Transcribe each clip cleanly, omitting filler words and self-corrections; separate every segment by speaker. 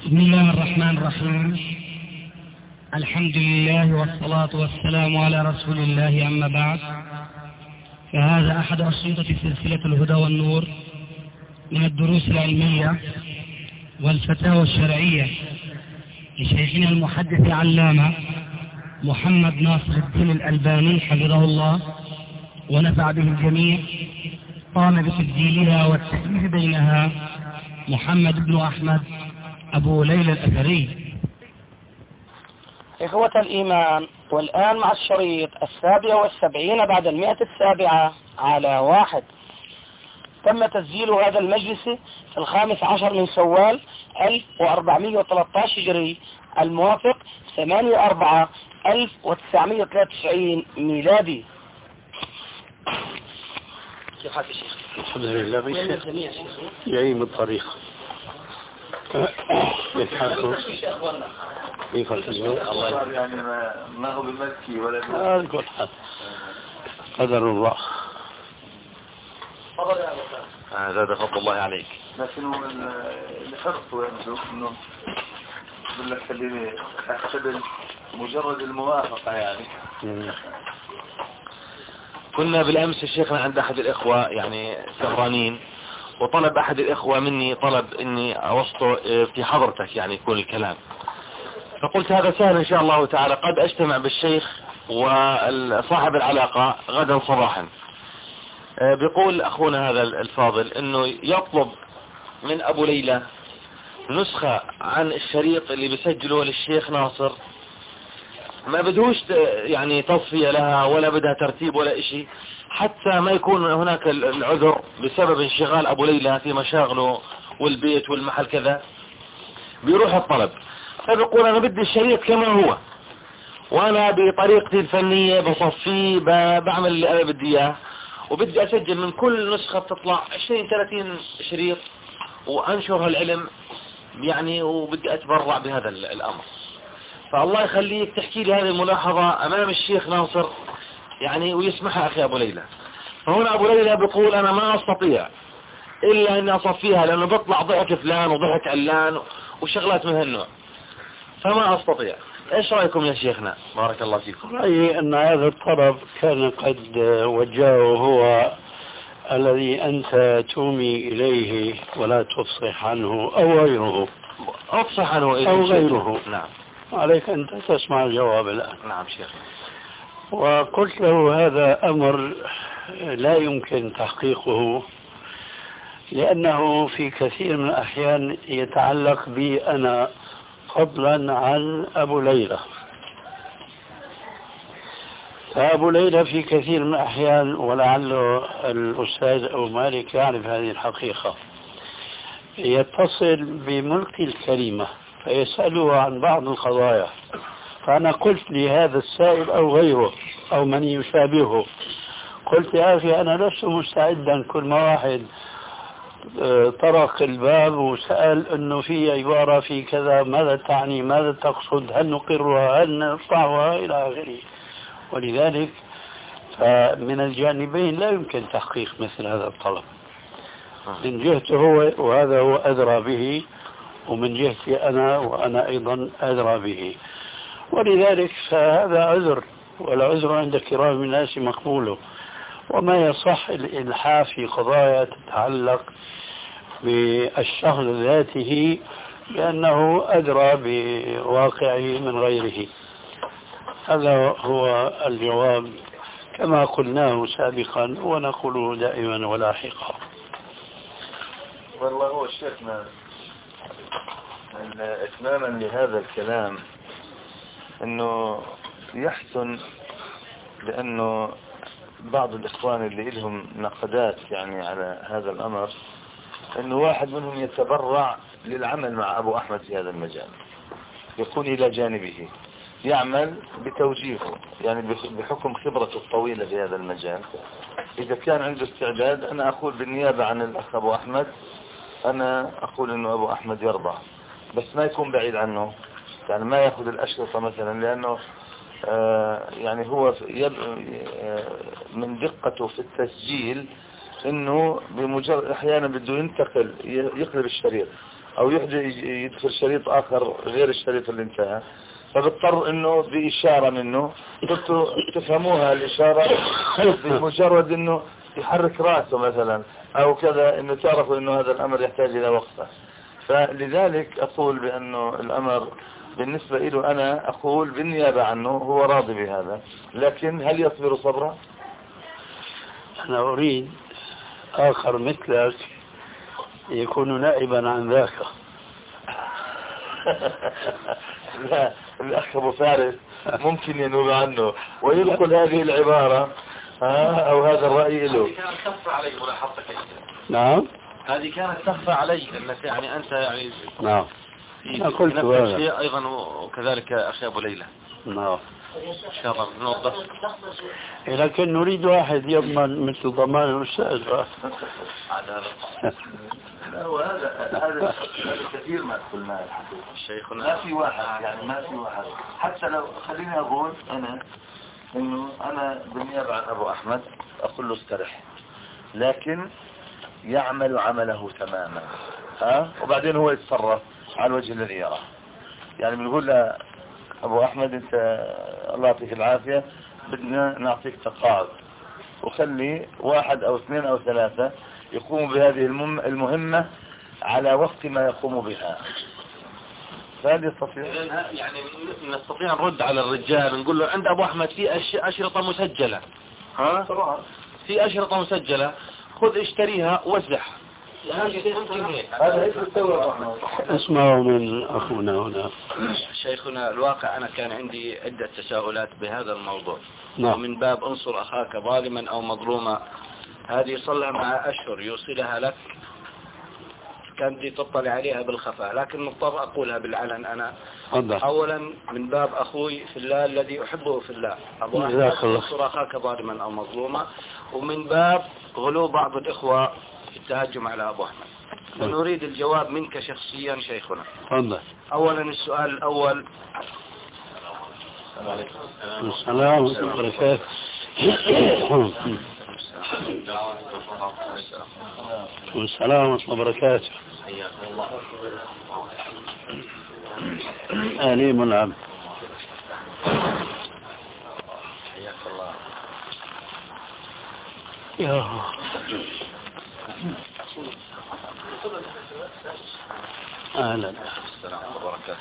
Speaker 1: بسم الله الرحمن الرحيم. الحمد لله والصلاة والسلام على رسول الله، أما بعد، فهذا أحد أشرطة سلسلة الهدى والنور من الدروس العلمية والفتاوى الشرعية لشيخنا المحدث العلامة محمد ناصر الدين الألباني حفظه الله ونفع به الجميع. قام بتسجيلها والتأليف بينها محمد بن أحمد أبو ليلى الأثري.
Speaker 2: إخوة الإيمان، والآن مع الشريط 77 بعد 107 على 1. تم تسجيل هذا المجلس في 15 من شوال 1413 هجري، الموافق 8/4/1993 ميلادي. كيف حالك يا شيخ؟
Speaker 3: الحمد لله بالشيخ جاي من الطريق. كيف حالكم؟ كيف
Speaker 4: الله يعني ما هو بملكي ولا
Speaker 3: كل حال قدر الله.
Speaker 4: هذا فضل الله عليك. لكن الحرص ويبدو انه يقول لك خليني احتفل مجرد الموافقة يعني. كنا بالامس الشيخنا عند احد الاخوة يعني سهرانين، وطلب احد الاخوة مني طلب اني اوسطه في حضرتك يعني يكون الكلام، فقلت هذا سهل ان شاء الله تعالى، قد اجتمع بالشيخ وصاحب العلاقة غدا صباحا. بيقول اخونا هذا الفاضل انه يطلب من ابو ليلى نسخة عن الشريط اللي بيسجله للشيخ ناصر، ما بدهوش يعني تصفية لها ولا بدها ترتيب ولا اشي، حتى ما يكون هناك العذر بسبب انشغال ابو ليلى في مشاغله والبيت والمحل كذا، بيروح الطلب. فبيقول انا بدي الشريط كما هو، وانا بطريقتي الفنية بصفيه بعمل اللي انا بدي اياه، وبدي اسجل من كل نسخة تطلع 20-30 شريط وانشر هالعلم يعني، وبدي اتبرع بهذا الامر. فالله يخليك تحكي لي هذه الملاحظة امام الشيخ ناصر يعني ويسمحها اخي ابو ليلى. فهنا ابو ليلى بيقول انا ما استطيع الا اني اصفيها، لانه بطلع ضحك فلان وضحك علان وشغلات من هالنوع، فما استطيع. ايش رايكم يا شيخنا؟ بارك الله فيكم.
Speaker 3: رأيي ان هذا الطلب كان قد وجهه هو الذي انت تومي اليه ولا تفصح عنه او غيره.
Speaker 4: افصح عنه
Speaker 3: او غيره.
Speaker 4: نعم.
Speaker 3: عليك ان تسمع الجواب الان.
Speaker 4: نعم شيخ.
Speaker 3: وقلت له هذا امر لا يمكن تحقيقه، لانه في كثير من الاحيان يتعلق بي انا فضلا عن ابو ليلى. فأبو ليلى في كثير من الأحيان، ولعله الأستاذ أبو مالك يعرف هذه الحقيقة، يتصل بملقي الكلمة فيسأله عن بعض القضايا، فأنا قلت لهذا السائل أو غيره أو من يشابهه، قلت يا أخي أنا لست مستعدا كل ما واحد طرق الباب وسأل أنه في عبارة في كذا ماذا تعني، ماذا تقصد، هل نقرها، هل نرفعها إلى آخره. ولذلك فمن الجانبين لا يمكن تحقيق مثل هذا الطلب، من جهته هو وهذا هو أدرى به، ومن جهتي أنا وأنا أيضا أدرى به. ولذلك فهذا عذر، والعذر عند كرام الناس مقبوله، وما يصح الإلحاح في قضايا تتعلق بالشخص ذاته لأنه أدرى بواقعه من غيره. هذا هو الجواب كما قلناه سابقا ونقوله دائما ولاحقا.
Speaker 4: والله هو شيخنا اتماما لهذا الكلام انه يحسن، لانه بعض الاخوان اللي لهم نقدات يعني على هذا الامر، انه واحد منهم يتبرع للعمل مع ابو احمد في هذا المجال، يكون الى جانبه يعمل بتوجيهه يعني بحكم خبرته الطويلة في هذا المجال. إذا كان عنده استعداد أنا أقول بالنيابة عن الأخ أبو أحمد، أنا أقول إنه أبو أحمد يرضى، بس ما يكون بعيد عنه، يعني ما يأخذ الأشرطة مثلا، لأنه يعني هو من دقته في التسجيل إنه بمجرد أحيانا بده ينتقل يقلب الشريط،
Speaker 5: او يدخل شريط اخر غير الشريط اللي انتهى، فبضطر انه باشارة منه قلت تفهموها الاشارة بمجرد انه يحرك راسه مثلا او كذا، انه تعرفوا انه هذا الامر يحتاج الى وقفة. فلذلك اقول بانه الامر بالنسبة له انا اقول بالنيابة عنه هو راضي بهذا، لكن هل يصبر صبرا؟
Speaker 3: انا اريد اخر مثلك يكون نائبا عن ذاك.
Speaker 5: لا، الأخ أبو فارس ممكن ينوب عنه ويدخل هذه العبارة أو هذا الرأي له.
Speaker 4: هذه كانت تخفى علي ملاحظتك.
Speaker 3: نعم،
Speaker 4: هذه كانت تخفى علي أنك يعني أنت يعني
Speaker 3: نعم
Speaker 4: في
Speaker 3: قلت
Speaker 4: نفس
Speaker 3: هذا
Speaker 4: الشيء أيضا، وكذلك أخي أبو ليلى.
Speaker 3: نعم
Speaker 4: إن شاء الله نوضح.
Speaker 3: لكن نريد واحد يضمن مثل ضمان الأستاذ.
Speaker 5: هذا كثير ما قلنا الحقيقة
Speaker 4: شيخنا
Speaker 5: ما في واحد، يعني ما في واحد. حتى لو خليني أقول إنه أنا بالنيابة عن أبو أحمد أقول له استرح، لكن يعمل عمله تماما وبعدين هو يتصرف على الوجه الذي يراه. يعني بنقول له أبو أحمد أنت الله يعطيك العافية، بدنا نعطيك تقاعد وخلي 1 أو 2 أو 3 يقوموا بهذه المهمة على وقت ما يقوم بها. فهل يستطيع؟
Speaker 4: يعني نستطيع نرد على الرجال نقول له عند أبو أحمد في أشرطة مسجلة، في أشرطة مسجلة، خذ اشتريها وزعها.
Speaker 5: هذا ايش بتسوي أبو أحمد؟
Speaker 3: اسمعوا من أخونا هنا.
Speaker 4: شيخنا الواقع أنا كان عندي عدة تساؤلات بهذا الموضوع.
Speaker 3: نعم.
Speaker 4: ومن باب انصر أخاك ظالما أو مظلوما، هذه صار لها مع أشهر يوصلها لك، كان دي تطلع عليها بالخفاء، لكن مضطر أقولها بالعلن أنا. أولا من باب أخوي في الله الذي أحبه في الله، أبو أحمد انصر أخاك ظالما أو مظلوما، ومن باب غلو بعض الإخوة في التهجم على أبو أحمد. فنريد الجواب منك شخصيا شيخنا. أولا السؤال الأول.
Speaker 3: السلام ورحمة الله وبركاته. والسلام ورحمة الله وبركاته. أهلي منعم.
Speaker 4: حياك الله.
Speaker 3: يا أهلا.
Speaker 4: السلام وبركاته.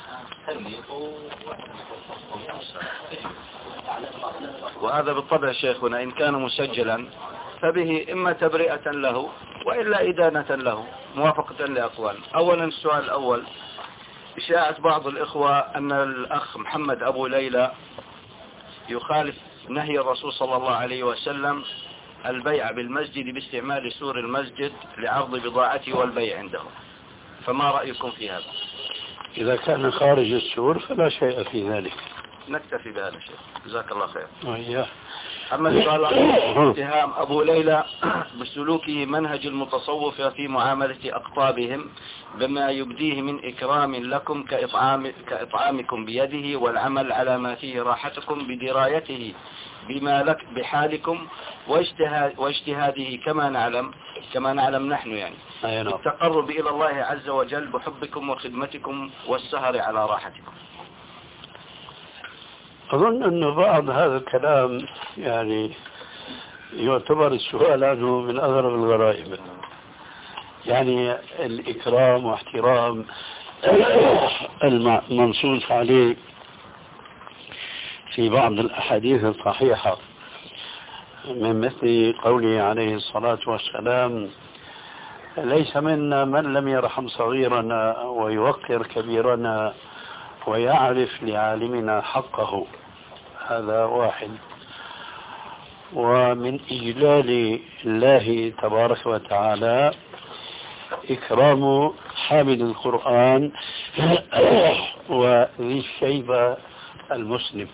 Speaker 4: وهذا بالطبع شيخنا إن كان مسجلا فبه إما تبرئة له وإلا إدانة له موافقة لأقوال. أولا السؤال الأول، إشاعة بعض الإخوة أن الأخ محمد أبو ليلى يخالف نهي الرسول صلى الله عليه وسلم البيع بالمسجد باستعمال سور المسجد لعرض بضاعته والبيع عنده، فما رأيكم في هذا؟
Speaker 3: إذا كان خارج السور فلا شيء في ذلك.
Speaker 4: نكتفي بهذا الشيء، جزاك الله خير.
Speaker 3: أما
Speaker 4: السؤال اتهام أبو ليلى بسلوكه منهج المتصوف في معاملة أقطابهم بما يبديه من إكرام لكم كإطعامكم بيده والعمل على ما فيه راحتكم بدرايته بما لك بحالكم واجتهاده كما نعلم نحن يعني التقرب إلى الله عز وجل بحبكم وخدمتكم والسهر على راحتكم.
Speaker 3: أظن أن بعض هذا الكلام يعني يعتبر السؤال عنه من أغرب الغرائب، يعني الإكرام واحترام المنصوص عليه في بعض الأحاديث الصحيحة من مثل قوله عليه الصلاة والسلام: ليس منا من لم يرحم صغيرنا ويوقر كبيرنا ويعرف لعالمنا حقه. هذا واحد. ومن إجلال الله تبارك وتعالى إكرام حامل القرآن وذي الشيبة المسلم.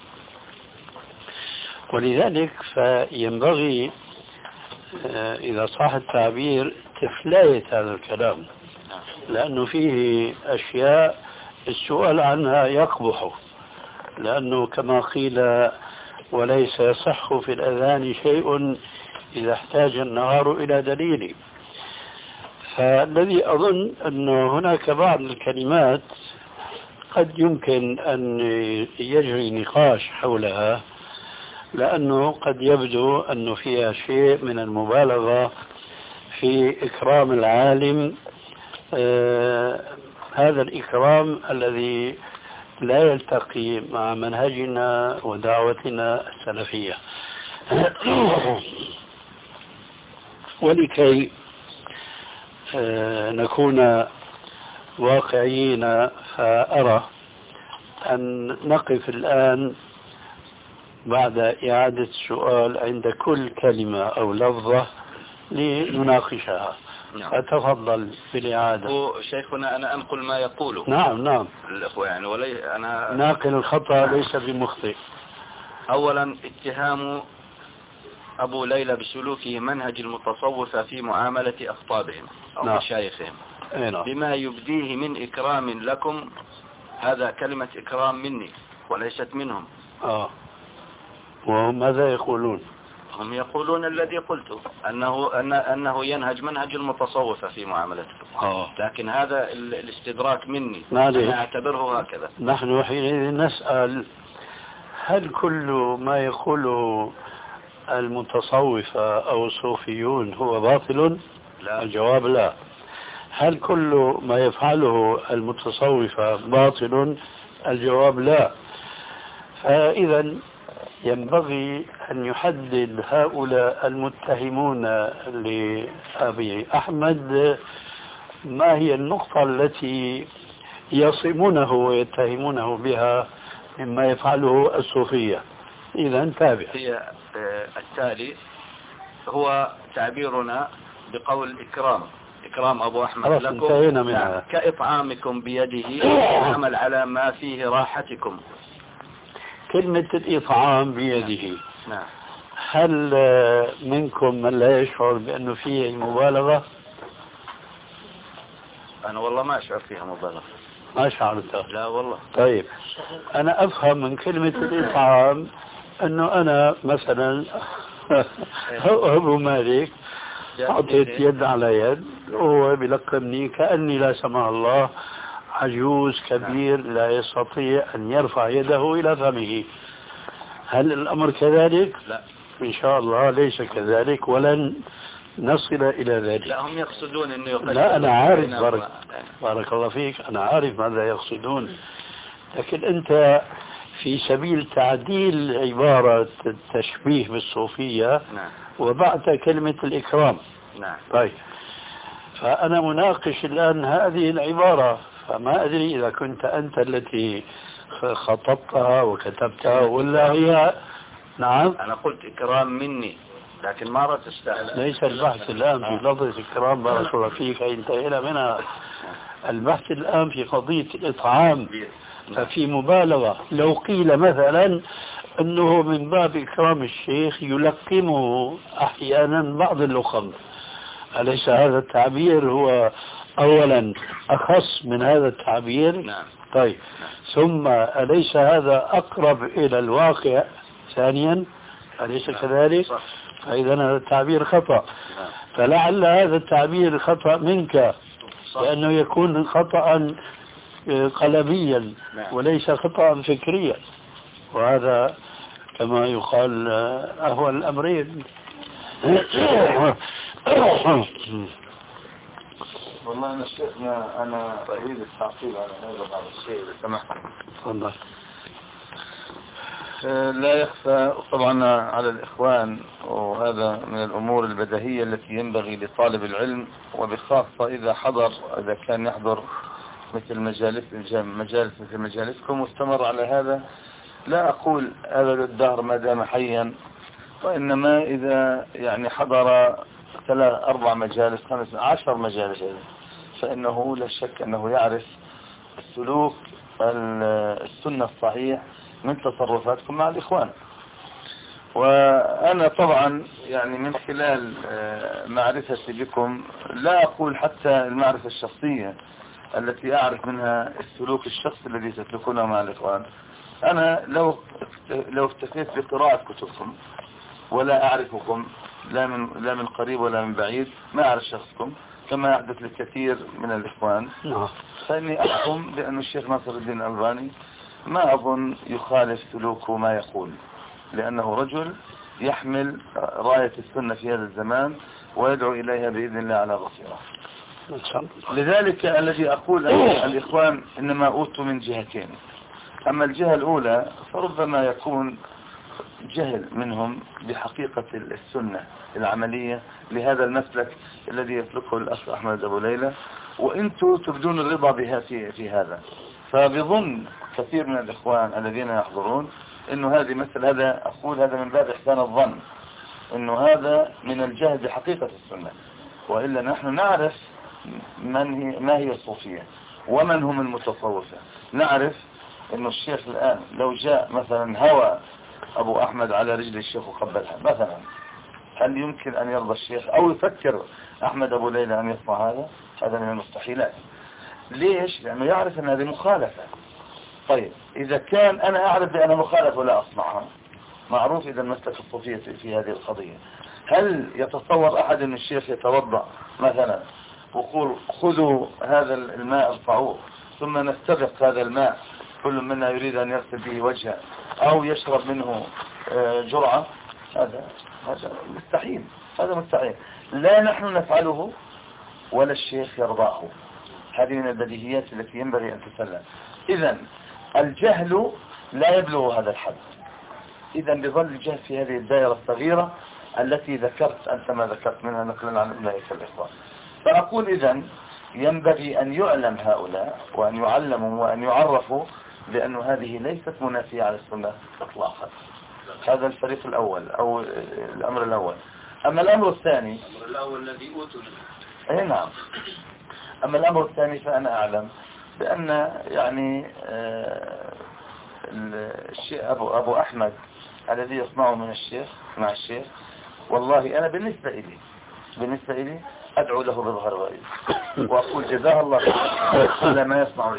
Speaker 3: ولذلك فينبغي إذا صح التعبير تفلاية هذا الكلام، لأنه فيه أشياء السؤال عنها يقبح، لأنه كما قيل: وليس يصح في الأذان شيء إذا احتاج النهار إلى دليل. فالذي أظن أنه هناك بعض الكلمات قد يمكن أن يجري نقاش حولها، لأنه قد يبدو أنه فيها شيء من المبالغة في إكرام العالم، هذا الإكرام الذي لا يلتقي مع منهجنا ودعوتنا السلفية. ولكي نكون واقعيين، فأرى أن نقف الآن بعد إعادة السؤال عند كل كلمة أو لفظة لنناقشها. أتفضل بالإعادة.
Speaker 4: شيخنا أنا أنقل ما يقوله.
Speaker 3: نعم
Speaker 4: الأخوة يعني أنا
Speaker 3: ناقل الخطأ ليس بمخطئ.
Speaker 4: أولا اتهام أبو ليلى بسلوكه منهج المتصوفة في معاملة أخطابهم أو مشايخهم بما يبديه من إكرام لكم، هذا كلمة إكرام مني وليست منهم.
Speaker 3: وهم ماذا يقولون؟
Speaker 4: هم يقولون الذي قلته أنه ينهج منهج المتصوفة في معاملته. لكن هذا الاستدراك مني، أنا أعتبره هكذا.
Speaker 3: نحن حينئذ نسأل: هل كل ما يقوله المتصوفة أو الصوفيون هو باطل؟
Speaker 4: لا.
Speaker 3: الجواب لا. هل كل ما يفعله المتصوفة باطل؟ الجواب لا. فإذا ينبغي أن يحدد هؤلاء المتهمون لأبي أحمد ما هي النقطة التي يصمونه ويتهمونه بها مما يفعله الصوفية. إذا تابع.
Speaker 4: هي التالي هو تعبيرنا بقول إكرام أبو أحمد لكم كإطعامكم بيده عمل على ما فيه راحتكم.
Speaker 3: كلمة الإطعام بيده.
Speaker 4: نعم.
Speaker 3: هل منكم من لا يشعر بأنه فيه مبالغة؟
Speaker 4: أنا والله ما أشعر فيها مبالغة.
Speaker 3: ما شعرت؟
Speaker 4: لا والله.
Speaker 3: طيب أنا أفهم من كلمة الإطعام أنه أنا مثلا أبو مالك حطيت يد على يد وهو بيلقمني كأني لا سمح الله عجوز كبير لا يستطيع أن يرفع يده إلى فمه. هل الأمر كذلك؟
Speaker 4: لا
Speaker 3: إن شاء الله ليس كذلك ولن نصل إلى ذلك.
Speaker 4: لا هم يقصدون أنه يقصد.
Speaker 3: لا أنا عارف بارك الله فيك، أنا عارف ماذا يقصدون، لكن أنت في سبيل تعديل عبارة التشبيه بالصوفية وبعد كلمة الإكرام. طيب فأنا مناقش الآن هذه العبارة، فما أدري إذا كنت أنت التي خطبتها وكتبتها ولا هي. نعم
Speaker 4: أنا قلت إكرام مني لكن ما رأت استعلا.
Speaker 3: ليس البحث الآن في لفظة إكرام بارك الله فيك انتهينا منها. البحث الآن في قضية الإطعام، ففي مبالغة. لو قيل مثلا أنه من باب إكرام الشيخ يلقمه أحيانا بعض اللقم، أليس هذا التعبير هو أولا أخص من هذا التعبير؟
Speaker 4: نعم.
Speaker 3: طيب ثم أليس هذا أقرب إلى الواقع ثانيا؟ أليس كذلك؟ فإذا هذا التعبير خطأ. فلعل هذا التعبير خطأ منك لأنه يكون خطأ قلميا وليس خطأ فكريا، وهذا كما يقال أهوى الأمرين.
Speaker 5: والله أنا شيخنا أنا أريد التعقيب على هذا بعض الشيء إذا سمحت.
Speaker 3: تفضل.
Speaker 5: لا يخفى طبعا على الإخوان، وهذا من الأمور البديهية التي ينبغي لطالب العلم وبخاصة إذا كان يحضر مثل مجالس مثل مجالسكم واستمر على هذا. لا أقول هذا الدهر ما دام حيا، وإنما إذا يعني حضر 3-4 مجالس 15 مجالس فإنه لا شك أنه يعرف السلوك السنة الصحيح من تصرفاتكم مع الإخوان. وأنا طبعا يعني من خلال معرفتي بكم لا أقول حتى المعرفة الشخصية التي أعرف منها السلوك الشخصي الذي تسلكونه مع الإخوان. أنا لو اكتفيت بقراءة كتبكم ولا أعرفكم لا من قريب ولا من بعيد، ما أعرف شخصكم، كما يحدث لكثير من الإخوان، فإني أحكم بأن الشيخ ناصر الدين الألباني ما أظن يخالف سلوكه ما يقول، لأنه رجل يحمل راية السنة في هذا الزمان ويدعو إليها بإذن الله على بصيرة. لذلك الذي أقول أن الإخوان إنما أوتوا من جهتين. أما الجهة الأولى فربما يكون جهل منهم بحقيقة السنة العملية لهذا المسلك الذي يسلكه الأخ أحمد أبو ليلى، وإنتم تبدون الرضا بها في هذا. فبظن كثير من الإخوان الذين يحضرون إنه هذه مثل هذا، أقول هذا من باب إحسان الظن، إنه هذا من الجهل بحقيقة السنة. وإلا نحن نعرف ما هي الصوفية ومن هم المتصوفة. نعرف إنه الشيخ الآن لو جاء مثلا هوى أبو أحمد على رجل الشيخ وقبلها مثلا، هل يمكن أن يرضى الشيخ أو يفكر أحمد أبو ليلى أن يصنع هذا؟ هذا من المستحيلات. ليش؟ لأنه يعرف أن هذه مخالفة. طيب إذا كان أنا أعرف بأنها مخالفة ولا أصنعها، معروف إذا المسلك الصوفية في هذه القضية. هل يتصور أحد أن الشيخ يتوضأ مثلا ويقول خذوا هذا الماء ارفعوه ثم نستبق هذا الماء كل منا يريد أن يغسل به وجهه أو يشرب منه جرعة؟ هذا مستحيل. هذا مستحيل، لا نحن نفعله ولا الشيخ يرضاه. هذه من البديهيات التي ينبغي أن تسلم. إذن الجهل لا يبلغ هذا الحد. إذن بظل الجهل في هذه الدائرة الصغيرة التي ذكرت أنت ما ذكرت منها نقلا عن أولئك الإخوان. فأقول إذن ينبغي أن يعلم هؤلاء وأن يعلموا وأن يعرفوا بأن هذه ليست منافية على السنة إطلاقا. هذا الفريق الأول أو الأمر الأول. أما الأمر الثاني
Speaker 4: الذي أوتوا
Speaker 5: أي نعم. أما الأمر الثاني فأنا أعلم بأن يعني الشيخ أبو أحمد الذي يصنعه من الشيخ مع الشيخ، والله أنا بالنسبة إلي أدعو له بظهر غيب وأقول جزاه الله على ما يصنع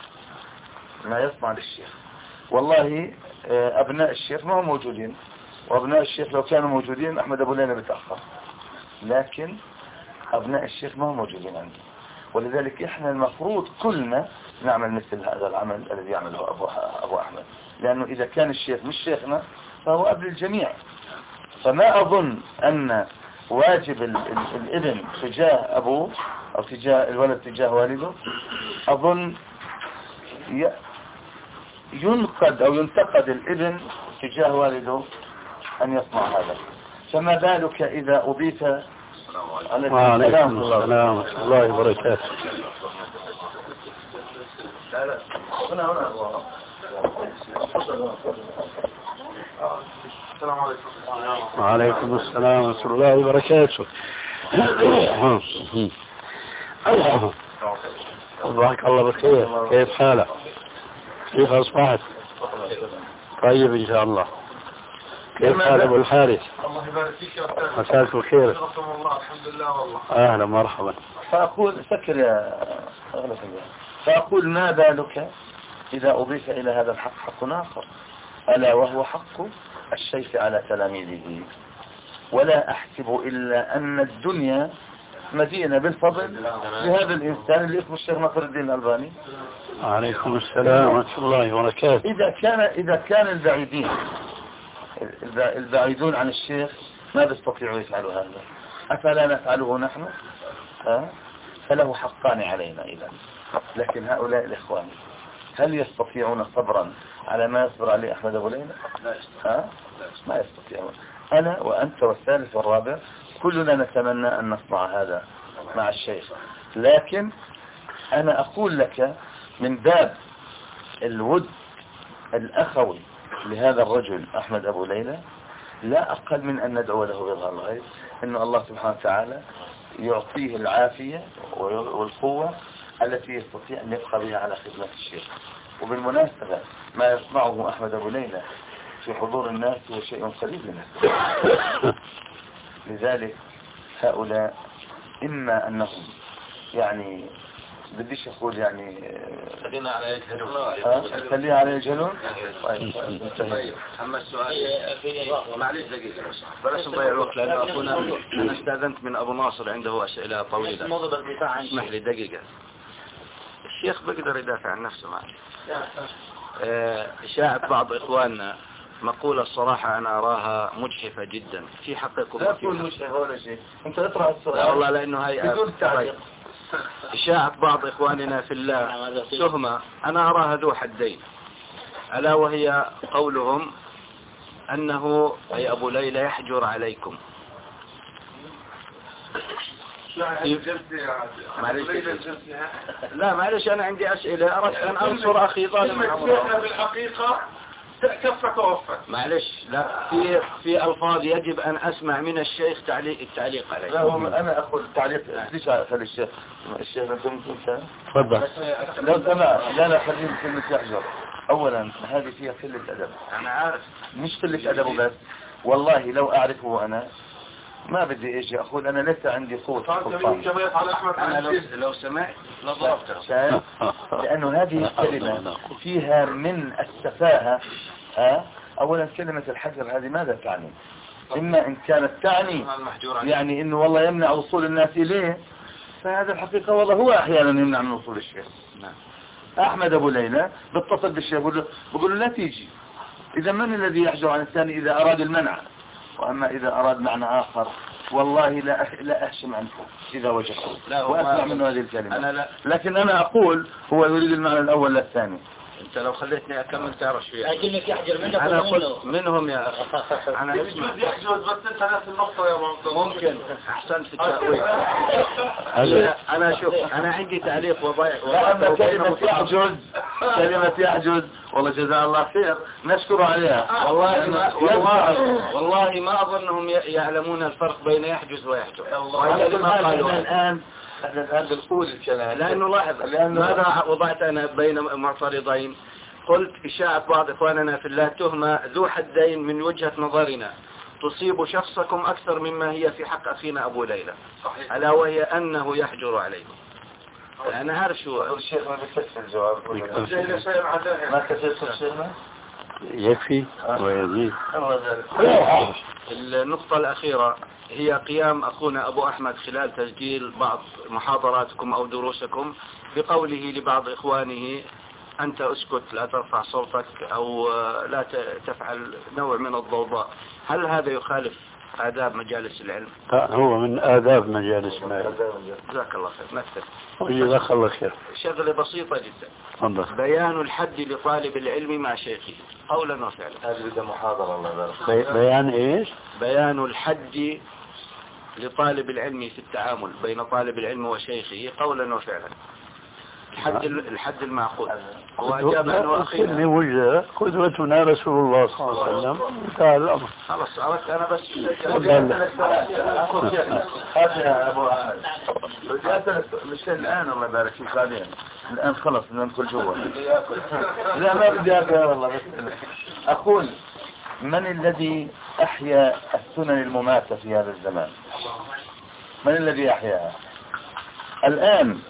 Speaker 5: للشيخ. والله أبناء الشيخ ما هم موجودين، وأبناء الشيخ لو كانوا موجودين أحمد أبو ليلى بتأخر، لكن أبناء الشيخ ما هم موجودين عندي. ولذلك إحنا المفروض كلنا نعمل مثل هذا العمل الذي يعمله أبو أحمد، لأنه إذا كان الشيخ مش شيخنا فهو أب للجميع. فما أظن أن واجب الابن تجاه أبوه أو تجاه الولد تجاه والده، أظن ينقد أو ينتقد الابن تجاه والده أن يصنع هذا. فما بالك إذا أضيف
Speaker 3: وعليكم السلام ورحمة الله وبركاته.
Speaker 4: السلام عليكم.
Speaker 3: وعليكم السلام ورحمة الله وبركاته. صباحك الله بخير، كيف حالك؟ كيف أصبحت؟ طيب إن شاء الله. كيف حال أبو الحارث؟
Speaker 4: الله يبارك فيك يا أستاذ.
Speaker 3: مساك الخير.
Speaker 4: الله الحمد لله والله.
Speaker 3: أهلا مرحبا.
Speaker 5: فأقول سكر يا أغلق الله. فأقول ما بالك إذا أضيف إلى هذا الحق حق آخر، ألا وهو حق الشيخ على تلاميذه. ولا أحسب إلا أن الدنيا مدينة بالفضل لهذا الإنسان اللي اسمه الشيخ ناصر الدين الألباني.
Speaker 3: عليكم السلام ورحمة الله وبركاته.
Speaker 5: إذا كان البعيدون عن الشيخ ما بيستطيعوا يفعلوا هذا، أفلا نفعله نحن؟ فله حقان علينا إذا. لكن هؤلاء الإخوان هل يستطيعون صبرا على ما يصبر عليه أحمد أبو ليلى؟ ما يستطيعون. أنا وأنت والثالث والرابع كلنا نتمنى أن نصنع هذا مع الشيخ، لكن أنا أقول لك من باب الود الأخوي لهذا الرجل أحمد أبو ليلى، لا أقل من أن ندعو له بظهر الغيب إن الله سبحانه وتعالى يعطيه العافية والقوة التي يستطيع أن يبقى بها على خدمة الشيخ. وبالمناسبة ما يصنعه أحمد أبو ليلى في حضور الناس هو شيء قريب للناس. لذلك هؤلاء إما أنهم يعني بديش أقول يعني
Speaker 4: خلينا على يجهلون.
Speaker 5: خليها على يجهلون.
Speaker 4: طيب أما السؤال معلش دقيقة بلاش نضيع الوقت لأنه أخونا أنا استأذنت من أبو ناصر عنده أسئلة طويلة. اسمح لي دقيقة. الشيخ بيقدر يدافع عن نفسه معي. إشاعة بعض إخواننا مقولة الصراحة أنا أراها مجحفة جدا في حقكم.
Speaker 5: لا تقول مجحفة ولا شيء. أنت اطرح السؤال.
Speaker 4: لا والله لأنه هاي
Speaker 5: بدون تعليق.
Speaker 4: إشاعة بعض إخواننا في الله تهمة أنا أراها ذو حدين، ألا وهي قولهم أنه أي أبو ليلى يحجر عليكم. لا معلش أنا عندي أسئلة أردت أن أنصر أخي ظالم
Speaker 6: بالحقيقة كفك ووفك.
Speaker 4: معلش لا في ألفاظ يجب أن أسمع من الشيخ التعليق عليه.
Speaker 5: لا أنا أقول تعليق ليش خلي الشيخ أنت
Speaker 3: تفضل.
Speaker 5: لو سمع لا خلينا كلمة يحجر. أولا هذه فيها قلة أدب.
Speaker 4: أنا عارف
Speaker 5: مش قلة أدب بس والله لو أعرفه أنا ما بدي ايش اقول انا لسه عندي قوة سلطان.
Speaker 4: انا لو سمعت لضربته
Speaker 5: لانه هذه الكلمة فيها من السفاهة. اولا كلمة الحجر هذه ماذا تعني؟ اما ان كانت تعني يعني انه والله يمنع وصول الناس اليه، فهذا الحقيقة والله هو احيانا يمنع من وصول الشيخ. احمد ابو ليلى بيتصل بالشيخ بقول له لا تيجي. اذا من الذي يحجر عن الثاني اذا اراد المنع؟ وأما إذا أراد معنى آخر والله لا أهشم عنكم إذا وجدته وأسمع منه هذه الكلمة. لكن أنا أقول هو يريد المعنى الأول للثاني.
Speaker 4: أنت لو خليتني أكمل تعرف شوية.
Speaker 2: كلمة يحجر منك
Speaker 4: أنا قلت منهم يا أخي. أنا
Speaker 6: يحجز بس أنت نفس النقطة يا منظر.
Speaker 4: ممكن أحسنت في التأويل. أنا شوف أنا عندي تعليق وضيع.
Speaker 5: أما كلمة يحجز والله جزاه الله خير نشكر عليها.
Speaker 4: والله ما أظنهم يعلمون الفرق بين يحجز ويحجر.
Speaker 5: الآن بنقول الكلام
Speaker 4: لأنه لاحظ ماذا وضعت أنا بين معترضين. قلت إشاعة بعض إخواننا في الله تهمة ذو حدين من وجهة نظرنا تصيب شخصكم أكثر مما هي في حق أخينا أبو ليلى، ألا وهي أنه يحجر عليكم. أنا عارف شو
Speaker 5: الشيخ ما بيكفي الجواب. ما كفيت الشيخ
Speaker 3: يكفي ويزيد.
Speaker 4: النقطة الأخيرة هي قيام أخونا أبو أحمد خلال تسجيل بعض محاضراتكم أو دروسكم بقوله لبعض إخوانه أنت أسكت لا ترفع صوتك أو لا تفعل نوع من الضوضاء. هل هذا يخالف آداب مجالس العلم؟
Speaker 3: هو من آداب مجالس العلم.
Speaker 4: جزاك الله خير. نكتب.
Speaker 3: جزاك الله خير.
Speaker 4: شغلة بسيطة جدا.
Speaker 3: تفضل.
Speaker 4: بيان الحد لطالب العلم مع شيخه قولا وفعلا.
Speaker 5: هذه بدها محاضرة الله يبارك.
Speaker 3: بيان ايش؟
Speaker 4: بيان الحد لطالب العلم في التعامل بين طالب العلم وشيخه قولا وفعلا. الحد المعقول. وأجاب عنه أخيرا.
Speaker 3: وجه قدوتنا رسول الله صلى الله عليه وسلم. انتهى الأمر.
Speaker 4: خلاص أردت أنا بس.
Speaker 5: هذا يا أبو أحمد. مش الآن الله يبارك فيك بعدين. الآن خلص ندخل جوا. لا ما بدي أبقى والله بس. أقول من الذي أحيا السنن المماتة في هذا الزمان؟ من الذي أحياها؟ الآن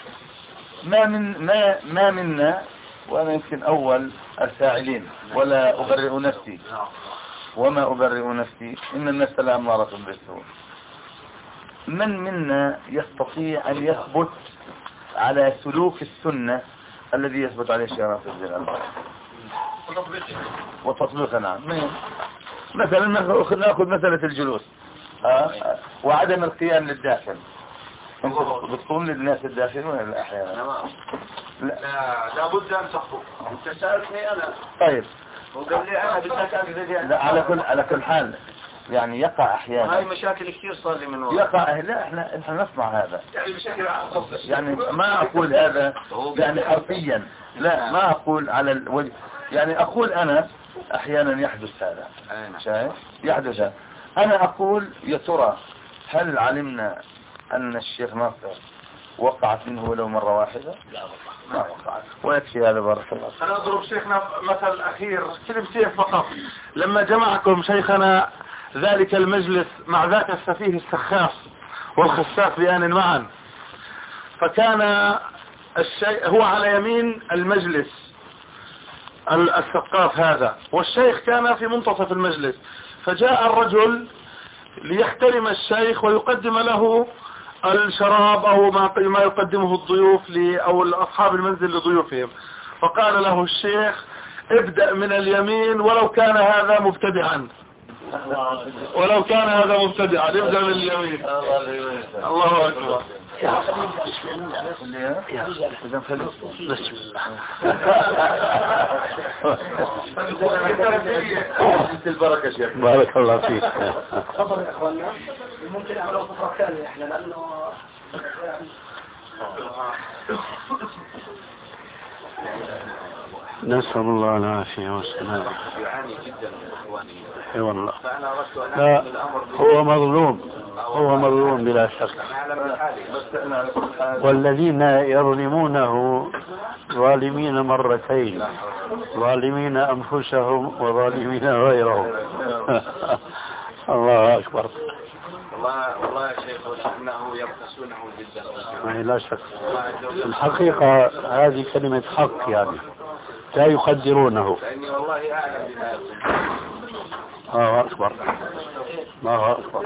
Speaker 5: ما منا وأنا يمكن أول الفاعلين ولا أبرئ نفسي وما أبرئ نفسي إن النفس لأمارة بالسوء. من منا يستطيع أن يثبت على سلوك السنة الذي يثبت عليه الشرع في الزمان وتطبيقها؟ نعم. مثلا نأخذ مسألة الجلوس وعدم القيام للداخل. انت بتقوم للناس الداخل ولا احيانا؟
Speaker 6: لا لابد ان تخطب. انت سألتني انا.
Speaker 5: طيب
Speaker 6: وقال لي انا بدك اقصد
Speaker 5: لا على كل حال يعني يقع احيانا.
Speaker 4: هاي مشاكل كثير صار لي من وراء.
Speaker 5: يقع. لا احنا نسمع هذا
Speaker 6: يعني بشكل عام.
Speaker 5: يعني ما اقول هذا يعني حرفيا. لا ما اقول على الوجه يعني اقول انا احيانا يحدث هذا. شايف يحدث هذا. انا اقول يا ترى هل علمنا أن الشيخ ناصر وقعت منه ولو مرة واحدة؟ لا ما وقعت. ويكفي هذا بارك الله.
Speaker 6: أنا أضرب شيخنا مثل أخير كلمتين فقط. لما جمعكم شيخنا ذلك المجلس مع ذاك السفيه السخاف والخساف بآن معا، فكان الشيخ هو على يمين المجلس السقاف هذا، والشيخ كان في منتصف المجلس، فجاء الرجل ليحترم الشيخ ويقدم له الشراب أو ما يقدمه الضيوف أو أصحاب المنزل لضيوفهم، فقال له الشيخ ابدأ من اليمين ولو كان هذا مبتدعا، ولو كان هذا مبتدعا ابدأ من اليمين. الله أكبر.
Speaker 5: البركة شيخ.
Speaker 3: بارك الله فيك.
Speaker 2: تفضل يا اخواننا، ممكن نعملها فترة ثانية احنا لانه
Speaker 3: نسأل الله العافية والسلامة.
Speaker 4: يعاني جدا اخواني.
Speaker 3: اي والله.
Speaker 4: فانا اردت ان
Speaker 3: لا
Speaker 4: اعلم الامر
Speaker 3: هو مظلوم بلا شك. والذين يظلمونه ظالمين مرتين، ظالمين أنفسهم وظالمين غيرهم. الله أكبر.
Speaker 4: والله يا شيخ انه يبخسونه جدا.
Speaker 3: لا شك. الحقيقة هذه كلمة حق يعني لا يقدرونه.
Speaker 4: لاني والله اعلم بما يقول.
Speaker 3: الله أكبر. الله أكبر.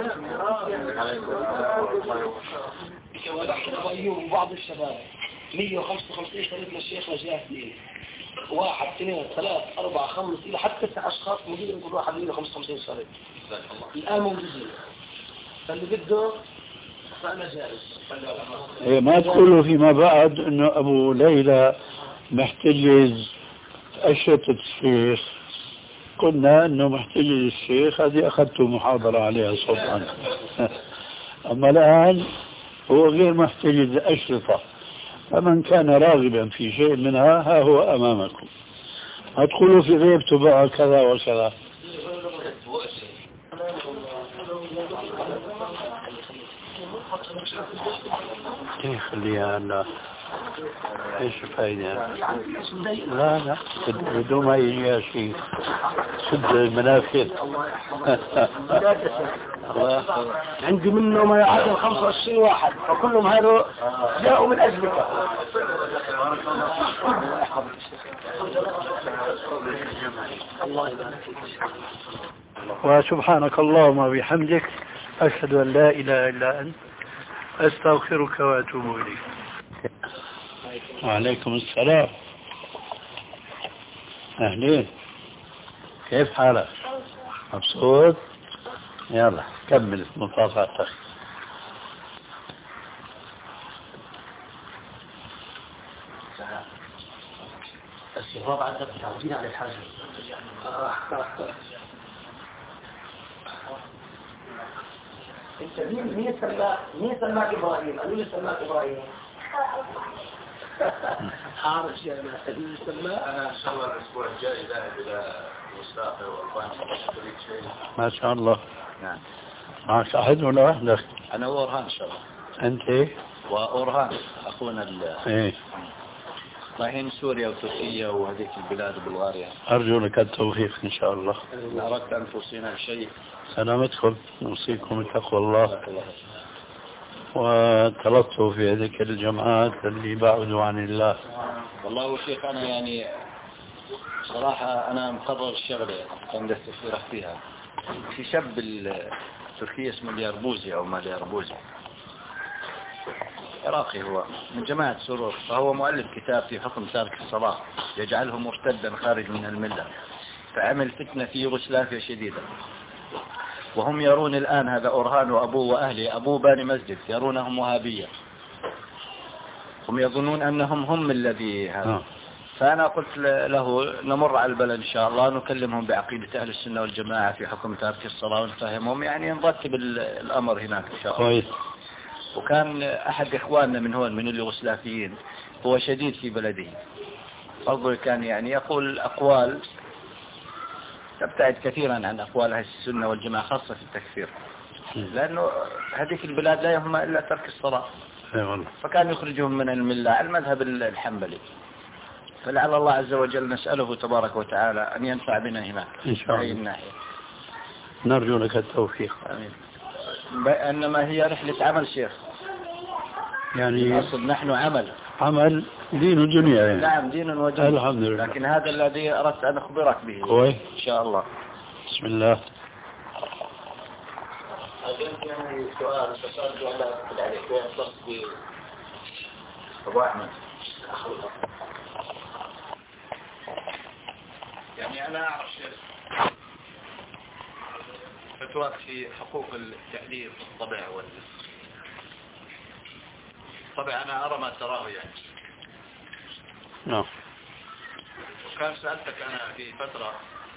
Speaker 2: وبعض الشباب 155 شريك للشيخ نجاه اثنين، 1 2 3 4 5 الى حتى 9 اشخاص مدير يقول واحد 155 شريك الان موجودين، فاللي بده فانا جالس.
Speaker 3: ما تقولوا فيما بعد انه ابو ليلى محتجز اشرطة الشيخ، قلنا انه محتجز الشيخ، هذه اخذت محاضرة عليها صوتا. اما الان هو غير محتجز اشرطة، فمن كان راغبا في شيء منها ها هو امامكم. ما تقولوا في غيبته بقى كذا وكذا. خليها لا ايش فايدة؟ لا بدون ما يجي شيء سد المنافذ.
Speaker 2: عندي منه ما يعادل 25 واحد، فكلهم هذول جاءوا من اجلك. الله يبارك فيك.
Speaker 3: وسبحانك اللهم وبحمدك أشهد أن لا إله إلا أنت أستغفرك وأتوب إليك. وعليكم السلام. أهلين، كيف حالك؟ مبسوط؟ يلا كمل مطافاتك.
Speaker 2: الشباب عندك متعودين على الحاجة. انت مين سماك ابراهيم؟ قالوا لي سماك ابراهيم. عارف يا مين سماك؟
Speaker 4: انا ان شاء الله الاسبوع الجاي ذاهب الى مستاقي والبان شيء.
Speaker 3: ما شاء الله.
Speaker 4: نعم.
Speaker 3: معك أحد ولا وحدك؟
Speaker 4: انا وأورهان ان شاء الله.
Speaker 3: أنت؟
Speaker 4: وأورهان اخونا
Speaker 3: إيه.
Speaker 4: رايحين سوريا وتركيا وهذيك البلاد بلغاريا.
Speaker 3: أرجو لك التوفيق إن شاء الله.
Speaker 4: إن أردت أن توصينا بشيء.
Speaker 3: سلامتكم، نوصيكم بتقوى الله وتلطفوا في هذيك الجماعات اللي بعدوا عن الله.
Speaker 4: والله شيخ أنا يعني صراحة أنا مقرر الشغلة كان استفسر فيها. في شاب التركي اسمه اليربوزي أو ما اليربوزي، عراقي، هو من جماعة سرور، فهو مؤلف كتاب في حكم تارك الصلاة يجعله مرتدا خارج من الملة، فعمل فتنة في يوغوسلافيا شديدة، وهم يرون الآن هذا أورهان وأبوه وأهله أبوه باني مسجد يرونهم وهابية، هم يظنون أنهم هم الذي هذا. فأنا قلت له نمر على البلد إن شاء الله نكلمهم بعقيدة أهل السنة والجماعة في حكم تارك الصلاة ونفهمهم، يعني نرتب الأمر هناك إن شاء الله. وكان أحد إخواننا من هون من اليوغوسلافيين هو شديد في بلده، برضو كان يعني يقول أقوال تبتعد كثيرا عن أقوال أهل السنة والجماعة خاصة في التكفير، لأنه هذه البلاد لا يهم إلا ترك الصلاة، فكان يخرجهم من الملة على المذهب الحنبلي. فلعل الله عز وجل نسأله تبارك وتعالى أن ينفع بنا هناك
Speaker 3: إن شاء الله. نرجو لك التوفيق.
Speaker 4: آمين. إنما هي رحلة عمل شيخ،
Speaker 3: يعني
Speaker 4: أصل نحن عمل
Speaker 3: عمل دين ودنيا يعني.
Speaker 5: نعم دين ودنيا.
Speaker 3: الحمد لله.
Speaker 5: لكن هذا الذي أردت أن أخبرك به
Speaker 3: كويس
Speaker 5: إن شاء الله.
Speaker 3: بسم الله.
Speaker 5: يعني سؤال عليك أبو أحمد.
Speaker 7: يعني أنا أعرف فتواك في حقوق التأليف والطبع طبعا أنا أرى ما تراه يعني.
Speaker 3: نعم.
Speaker 7: وكان سألتك أنا في فترة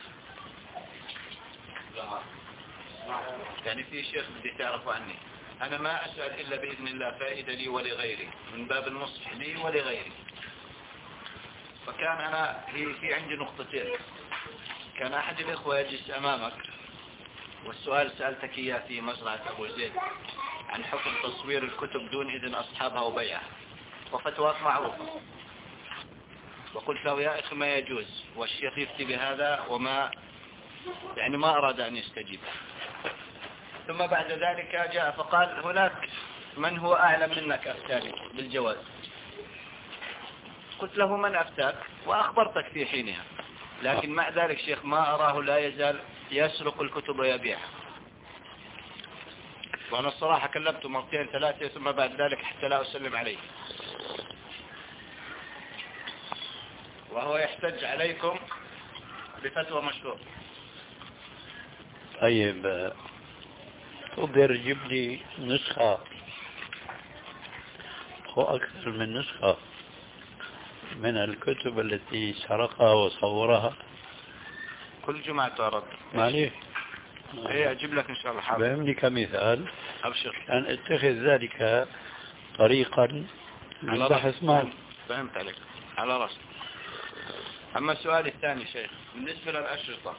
Speaker 7: يعني في شيخ بدي تعرفوا عني، أنا ما أسأل إلا بإذن الله فائدة لي ولغيري من باب النصح لي ولغيري. فكان أنا في عندي نقطتين. كان أحد الإخوة يجلس أمامك والسؤال سألتك إياه في مزرعة أبو زيد عن حكم تصوير الكتب دون إذن أصحابها وبيعها، وفتواك معروفة، وقلت له يا أخي ما يجوز، والشيخ يفتي بهذا وما يعني ما أراد أن يستجيب. ثم بعد ذلك جاء فقال هناك من هو أعلم منك أفتاني بالجواز. قلت له من أفتاك وأخبرتك في حينها، لكن مع ذلك شيخ ما أراه لا يزال يسرق الكتب ويبيعها. وأنا الصراحة كلمته مرتين ثلاثة ثم بعد ذلك حتى لا أسلم عليه، وهو يحتج عليكم بفتوى مشهور.
Speaker 3: طيب تقدر تجيب لي نسخة أو أكثر من نسخة من الكتب التي سرقها وصورها؟
Speaker 7: كل جمعة تعرض.
Speaker 3: معليش
Speaker 7: ايه اجيب لك ان شاء الله. حاضر.
Speaker 3: بهمني كمثال.
Speaker 7: ابشر.
Speaker 3: أن اتخذ ذلك طريقا للبحث معه.
Speaker 7: فهمت عليك على رأسي. اما السؤال الثاني شيخ بالنسبة للأشرطة،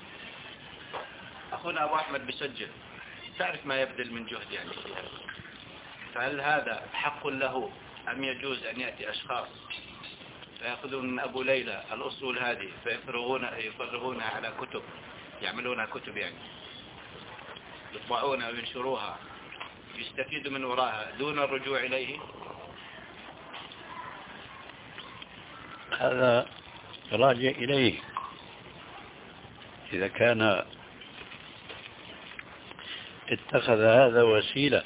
Speaker 7: اخونا ابو احمد بيسجل، تعرف ما يبذل من جهد يعني فيها، فهل هذا حق له ام يجوز ان يأتي اشخاص فيأخذون من ابو ليلى الاصول هذه فيفرغونها على كتب، يعملونها كتب يعني يطبعونها وينشروها يستفيدوا من وراها دون الرجوع إليه؟
Speaker 3: هذا راجع إليه إذا كان اتخذ هذا وسيلة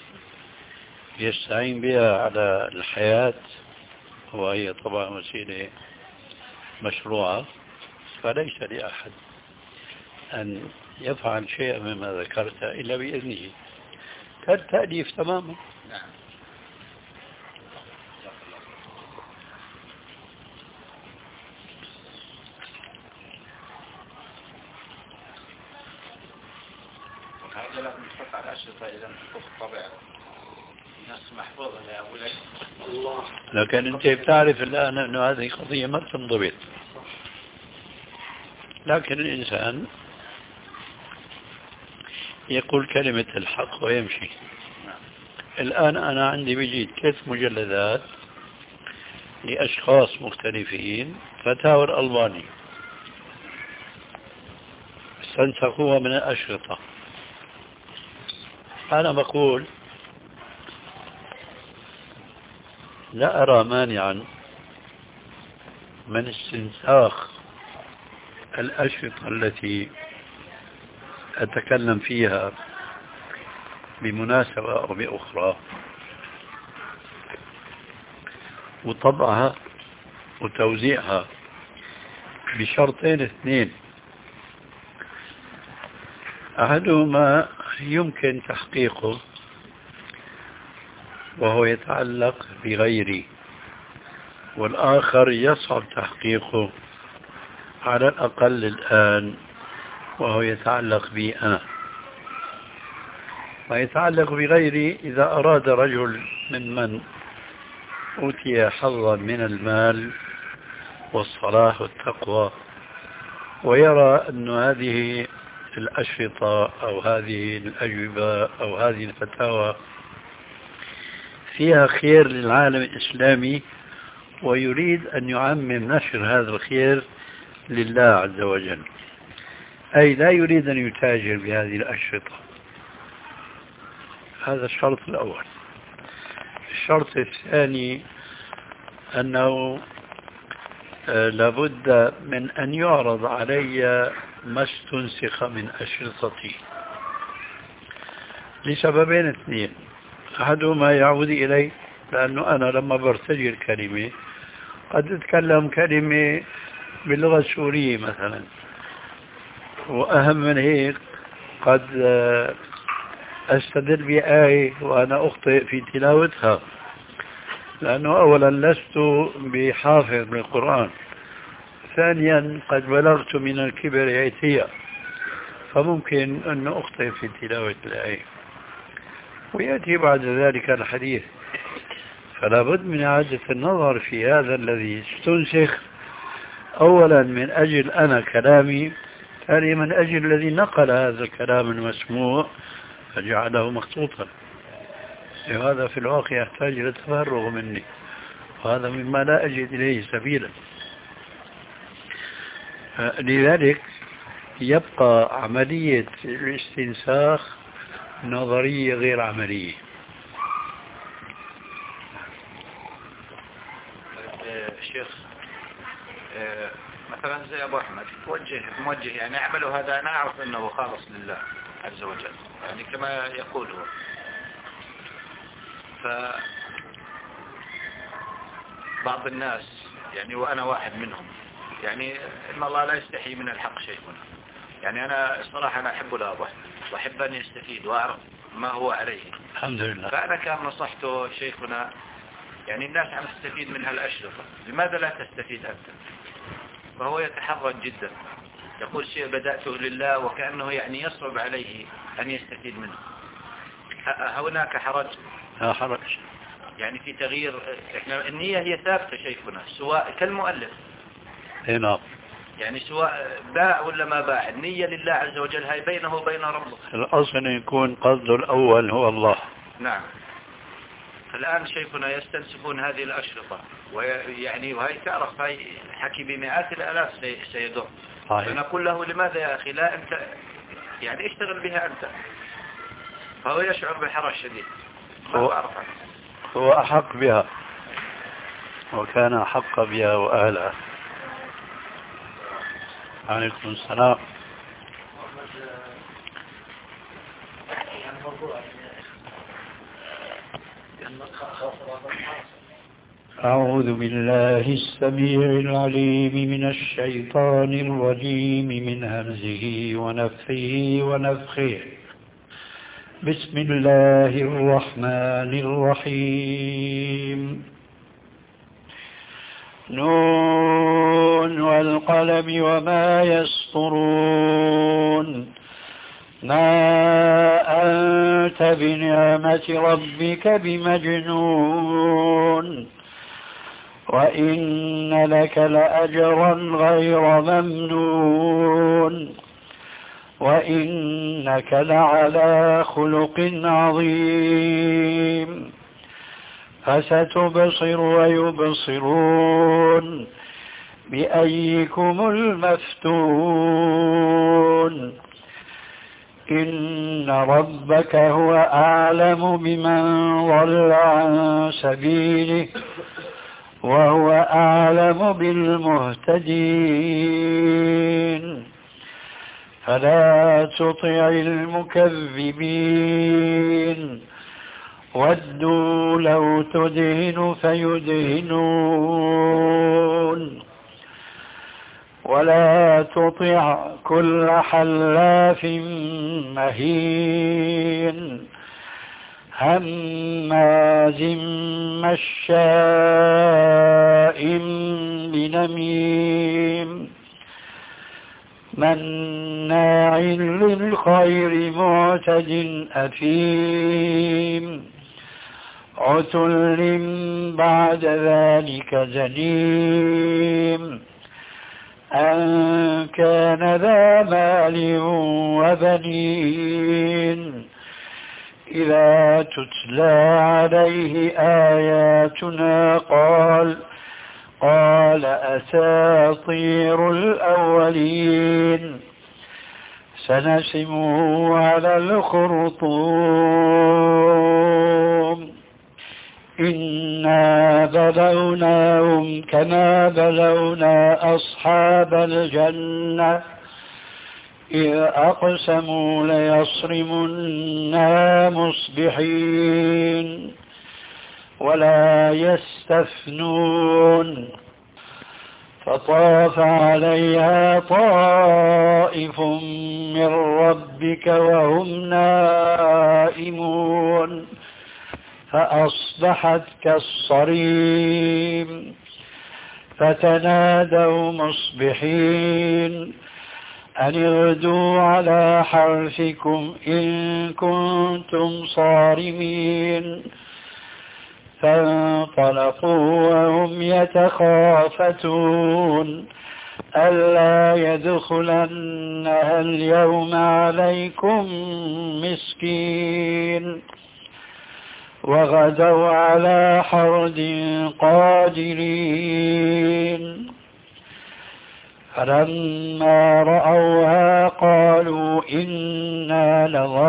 Speaker 3: يستعين بها على الحياة، وهي طبعا وسيلة مشروعة، فليس لأحد أن يفعل شيئا مما ذكرت إلا بإذنه، كالتأليف تماما.
Speaker 7: نعم. وهذا لازم يحط على الأشرطة إذا نحط الطبع ناس محفوظة يا أبو ليلى.
Speaker 3: لكن أنت بتعرف الآن أن هذه قضية ما تنضبط، لكن الإنسان يقول كلمة الحق ويمشي. الآن أنا عندي بجيد 3 مجلدات لأشخاص مختلفين، فتاوى الألباني استنسخوها من الأشرطة. أنا بقول لا أرى مانعا من استنساخ الأشرطة التي أتكلم فيها بمناسبة أو بأخرى وطبعها وتوزيعها بشرطين 2. أحدهما يمكن تحقيقه وهو يتعلق بغيري، والآخر يصعب تحقيقه على الأقل الآن وهو يتعلق بي أنا. ما يتعلق بغيري إذا أراد رجل ممن أوتي حظا من المال والصلاح والتقوى ويرى أن هذه الأشرطة أو هذه الأجوبة أو هذه الفتاوى فيها خير للعالم الإسلامي ويريد أن يعمم نشر هذا الخير لله عز وجل، أي لا يريد أن يتاجر بهذه الأشرطة. هذا الشرط الأول. الشرط الثاني أنه لابد من أن يعرض علي ما استنسخ من أشرطتي لسببين اثنين. أحدهما يعود إلي لأنه أنا لما برتجل كلمة قد أتكلم كلمة باللغة السورية مثلا، وأهم من هيك قد أستدل بآية وأنا أخطئ في تلاوتها، لأنه أولا لست بحافظ للقرآن، ثانيا قد بلغت من الكبر عتيا، فممكن أن أخطئ في تلاوة الآية ويأتي بعد ذلك الحديث. فلا بد من إعادة النظر في هذا الذي استنسخ، أولا من أجل أنا كلامي، ثانيا من أجل الذي نقل هذا الكلام المسموع فجعله مخطوطا. هذا في الواقع يحتاج إلى تفرغ مني، وهذا مما لا أجد إليه سبيلا. لذلك يبقى عملية الاستنساخ نظرية غير عملية.
Speaker 7: الشيخ مثلا زي أبو أحمد موجه يعني أعمله هذا، أنا أعرف أنه خالص لله عز وجل يعني كما يقول هو. فبعض الناس يعني وأنا واحد منهم يعني إن الله لا يستحي من الحق شيئا، يعني أنا الصراحة أنا أحب أبو أحمد وأحب أن يستفيد وأعرف ما هو عليه
Speaker 3: الحمد لله.
Speaker 7: فأنا كان نصحته شيخنا يعني الناس عم تستفيد من هالأشرطة، لماذا لا تستفيد أنت؟ فهو يتحرج جدا، يقول شيء بدأته لله وكأنه يعني يصعب عليه أن يستفيد منه. هناك حرج؟
Speaker 3: لا حرج
Speaker 7: يعني في تغيير، احنا النية هي ثابتة شيخنا سواء كالمؤلف
Speaker 3: هنا،
Speaker 7: يعني سواء باع ولا ما باع النية لله عز وجل، هاي بينه وبين ربه.
Speaker 3: الأصل يكون قصد الأول هو الله.
Speaker 7: نعم. الآن شيخنا يستنسخون هذه الأشرطة ويعني وهي تعرف هاي حكي بمئات الآلاف سيدور. فنقول له لماذا يا أخي لا أنت يعني اشتغل بها أنت، فهو يشعر بحرج شديد.
Speaker 3: هو أحق بها وكان أحق بها وأهلها. عليكم السلام. أعوذ بالله السميع العليم من الشيطان الرجيم من همزه ونفخه ونفخه. بسم الله الرحمن الرحيم. نون والقلم وما يسطرون. ما أنت بنعمة ربك بمجنون وإن لك لأجرا غير ممنون وإنك لعلى خلق عظيم. فستبصر ويبصرون بأيكم المفتون. إن ربك هو أعلم بمن ضل عن سبيله وهو أعلم بالمهتدين. فلا تطع المكذبين ودوا لو تدهن فيدهنون ولا تطع كل حلاف مهين هماز مشاء بنميم مناع للخير معتد أثيم عتل بعد ذلك زنيم أن كان ذا مال وبنين إذا تتلى عليه آياتنا قال أساطير الأولين سنسمه على الخرطوم إنا بلوناهم كما بلونا أصحاب الجنة إذ أقسموا ليصرمنها مصبحين ولا يستثنون فطاف عليها طائف من ربك وهم نائمون فأصبحت كالصريم فتنادوا مصبحين أن اغدوا على حرثكم إن كنتم صارمين فانطلقوا وهم يتخافتون ألا يدخلنها اليوم عليكم مسكين وغدوا على حرد قادرين فلما رأوها قالوا إنا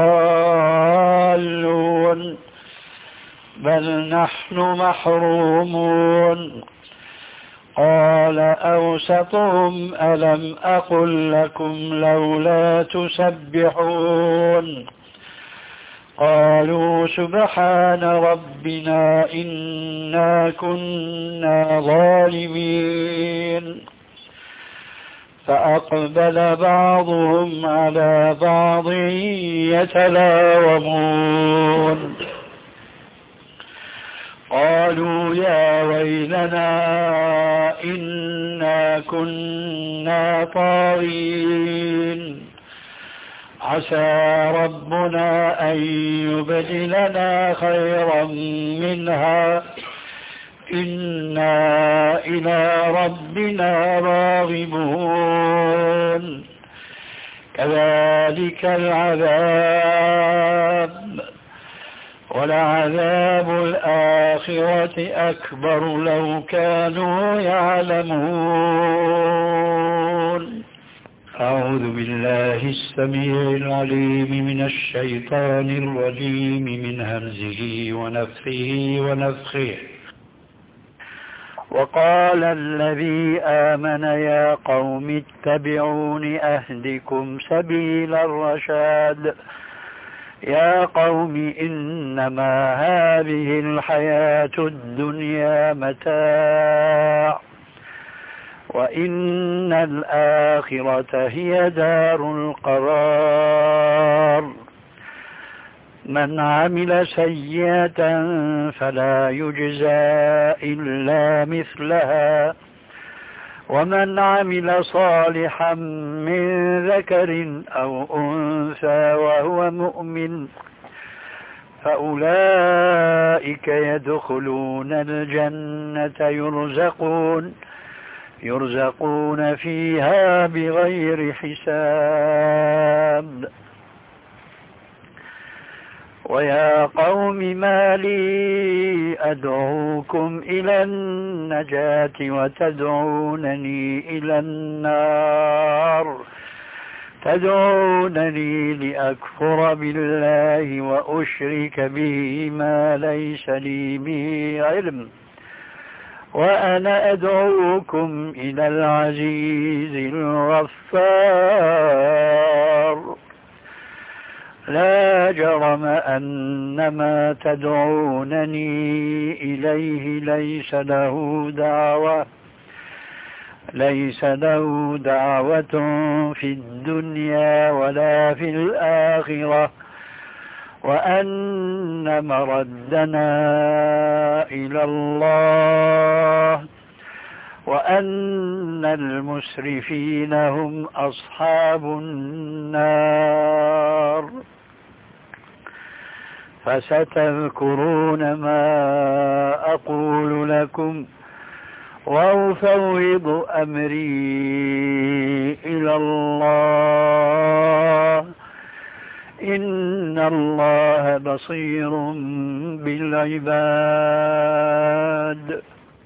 Speaker 3: لضالون بل نحن محرومون قال أوسطهم ألم أقل لكم لولا تسبحون قالوا سبحان ربنا إنا كنا ظالمين فأقبل بعضهم على بعض يتلاومون قالوا يا ويلنا إنا كنا طاغين عسى ربنا أن يبدلنا خيرا منها إنا إلى ربنا راغبون كذلك العذاب ولعذاب الآخرة أكبر لو كانوا يعلمون أعوذ بالله السميع العليم من الشيطان الرجيم من همزه ونفخه ونفخه وقال الذي آمن يا قوم اتبعون أهدكم سبيل الرشاد يا قوم إنما هذه الحياة الدنيا متاع وإن الآخرة هي دار القرار من عمل سيئة فلا يجزى إلا مثلها ومن عمل صالحا من ذكر أو أنثى وهو مؤمن فأولئك يدخلون الجنة يرزقون فيها بغير حساب ويا قوم ما لي أدعوكم إلى النجاة وتدعونني إلى النار تدعونني لأكفر بالله وأشرك به ما ليس لي به علم وأنا أدعوكم إلى العزيز الغفار لا جرم أن ما تدعونني إليه ليس له دعوة في الدنيا ولا في الآخرة وأن مردنا إلى الله وأن المسرفين هم أصحاب النار فستذكرون ما أقول لكم وأفوض أمري إلى الله إن الله بصير بالعباد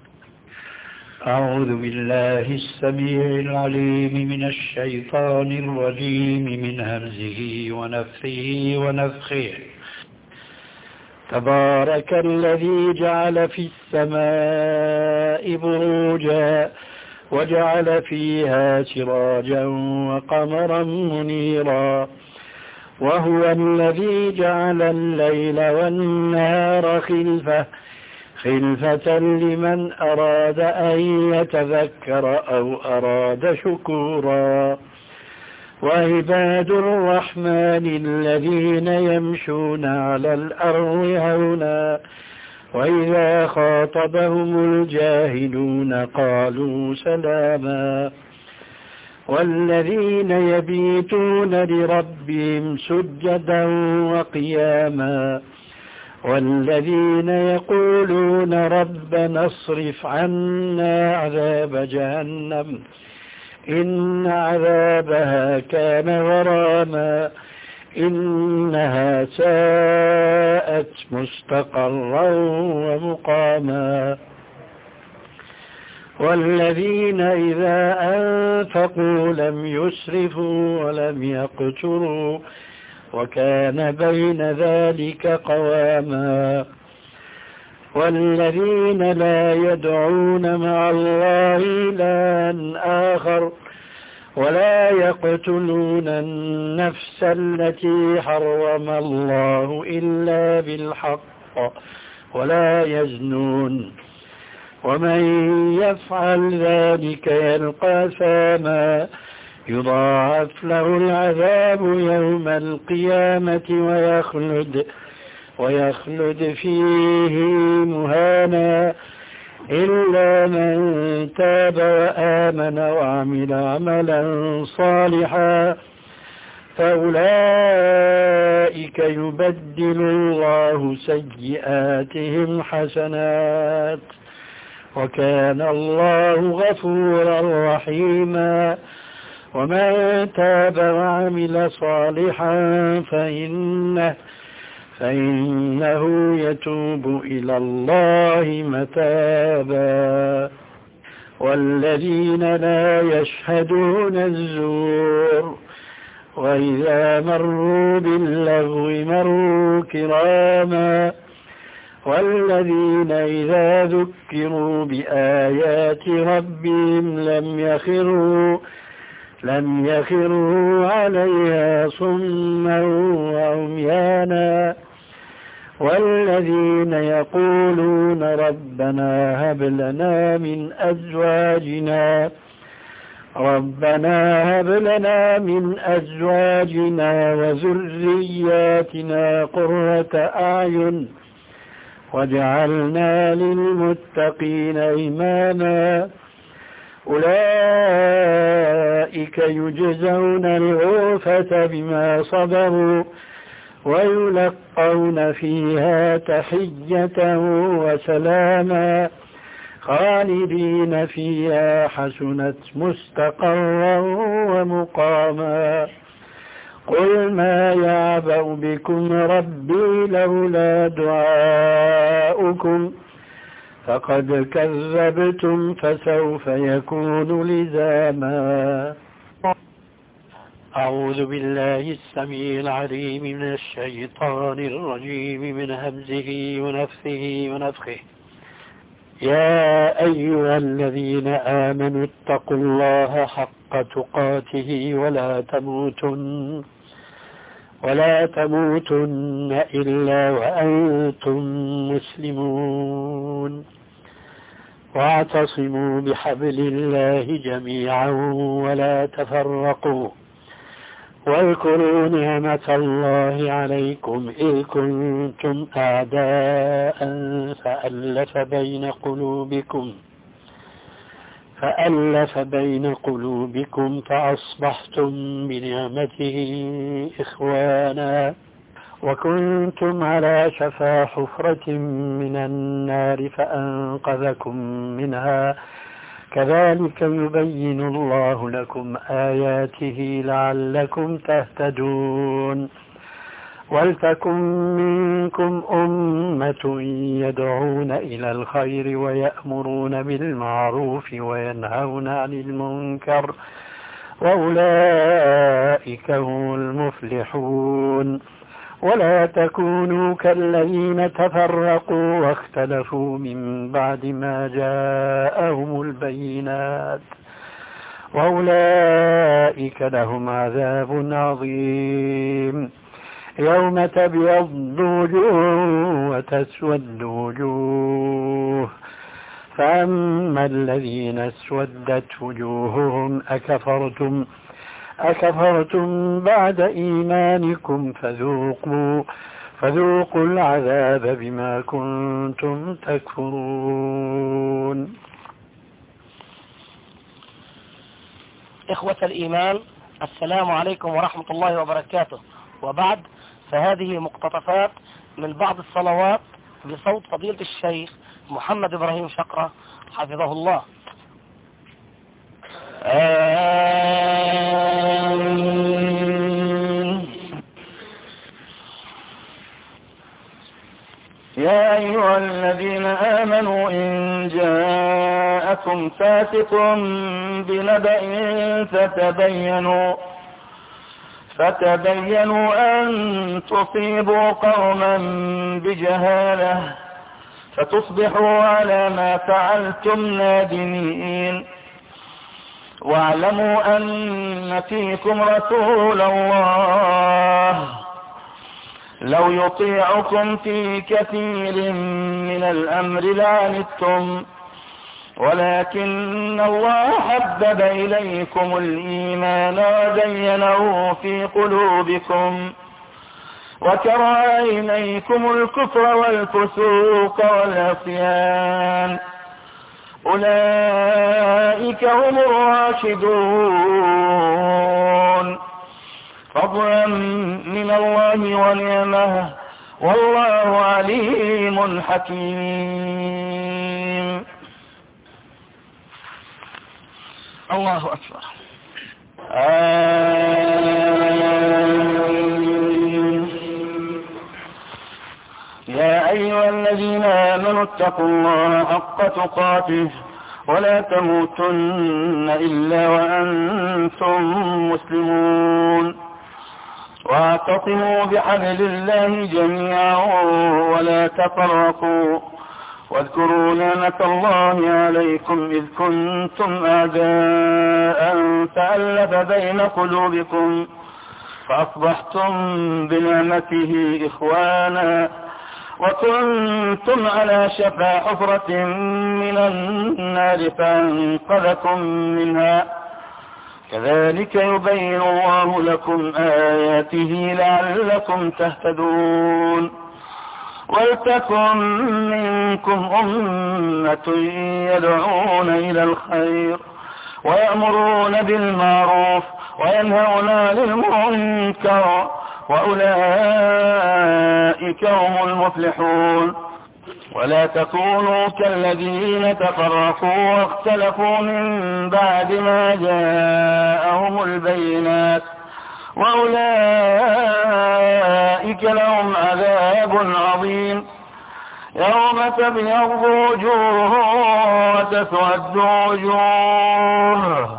Speaker 3: أعوذ بالله السميع العليم من الشيطان الرجيم من همزه ونفخه ونفخه تبارك الذي جعل في السماء بروجا وجعل فيها سراجا وقمرا منيرا وهو الذي جعل الليل والنهار خلفة لمن أراد أن يتذكر أو أراد شكورا وعباد الرحمن الذين يمشون على الأرض هونا وإذا خاطبهم الجاهلون قالوا سلاما والذين يبيتون لربهم سجدا وقياما والذين يقولون ربنا اصرف عنا عذاب جهنم إن عذابها كان غراما إنها ساءت مستقرا ومقاما والذين إذا أنفقوا لم يسرفوا ولم يقتروا وكان بين ذلك قواما والذين لا يدعون مع الله إلها آخر ولا يقتلون النفس التي حرم الله إلا بالحق ولا يزنون ومن يفعل ذلك يلقى ثاما يضاعف له العذاب يوم القيامة ويخلد فيه مهانا إلا من تاب وآمن وعمل عملا صالحا فأولئك يبدل الله سيئاتهم حسنات وكان الله غفورا رحيما ومن تاب وعمل صالحا فإنه يتوب إلى الله متابا والذين لا يشهدون الزور وإذا مروا باللغو مروا كراما والذين إذا ذكروا بآيات ربهم لم يخروا عليها صما وعميانا والذين يقولون ربنا هب لنا من أزواجنا وذرياتنا قرة أعين واجعلنا للمتقين إماما أولئك يجزون الغرفة بما صبروا ويلقون فيها تحية وسلاما خالدين فيها حسنت مستقرا ومقاما قل ما يعبأ بكم ربي لولا دعاؤكم فقد كذبتم فسوف يكون لزاما أعوذ بالله السميع العليم من الشيطان الرجيم من همزه ونفثه ونفخه يا أيها الذين آمنوا اتقوا الله حق تقاته ولا تموتن إلا وأنتم مسلمون واعتصموا بحبل الله جميعا ولا تفرقوا واذكروا نعمة الله عليكم إذ كنتم أعداء فألف بين قلوبكم فأصبحتم بنعمته إخوانا وكنتم على شفا حفرة من النار فأنقذكم منها كذلك يبين الله لكم آياته لعلكم تهتدون ولتكن منكم أمة يدعون إلى الخير ويأمرون بالمعروف وينهون عن المنكر وأولئك هم المفلحون ولا تكونوا كالذين تفرقوا واختلفوا من بعد ما جاءهم البينات وأولئك لهم عذاب عظيم يوم تبيض وجوه وتسود وجوه فأما الذين اسودت وجوههم أكفرتم بعد إيمانكم فذوقوا العذاب بما كنتم تكفرون.
Speaker 2: إخوة الإيمان، السلام عليكم ورحمة الله وبركاته. وبعد، فهذه مقتطفات من بعض الصلوات بصوت فضيلة الشيخ محمد إبراهيم شقرة حفظه الله. آمين.
Speaker 8: يا أيها الذين آمنوا إن جاءكم فاسق بنبأ فتبينوا أن تصيبوا قوما بجهالة فتصبحوا على ما فعلتم نادمين. واعلموا أن فيكم رسول الله لو يطيعكم في كثير من الأمر لعنتم ولكن الله حبب إليكم الإيمان وزينه في قلوبكم وكره إليكم الكفر والفسوق والعصيان أولئك هم الراشدون فضلا من الله ونعمه والله عليم حكيم.
Speaker 2: الله أكبر.
Speaker 8: يا أيها الذين آمنوا اتقوا الله حق تقاته ولا تموتن إلا وأنتم مسلمون واعتصموا بحبل الله جميعا ولا تفرقوا واذكروا نعمة الله عليكم إذ كنتم أعداء فألف بين قلوبكم فأصبحتم بنعمته إخوانا وكنتم على شفا حفرة من النار فانقذكم منها كذلك يبين الله لكم آياته لعلكم تهتدون. ولتكن منكم أمة يدعون إلى الخير ويأمرون بالمعروف وينهون عن المنكر وأولئك هم المفلحون. ولا تكونوا كالذين تفرقوا واختلفوا من بعد ما جاءهم البينات وأولئك لهم عذاب عظيم يوم تبيض وجوه وتسود وجوه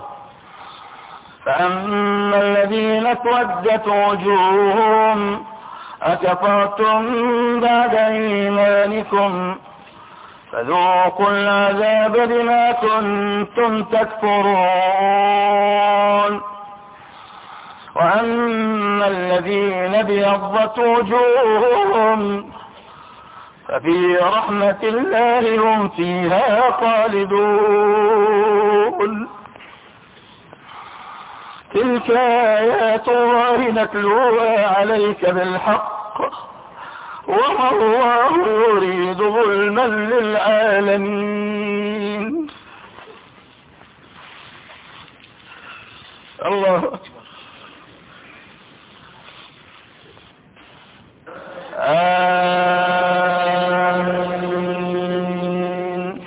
Speaker 8: فأما الذين اسودت وجوههم أكفرتم بعد إيمانكم فذوقوا العذاب بما كنتم تكفرون. وأما الذين ابيضت وجوههم ففي رحمة الله هم فيها خالدون. تلك آيات الله نتلوها عليك بالحق وما الله يريد ظلما للعالمين. الله أكبر. آمين.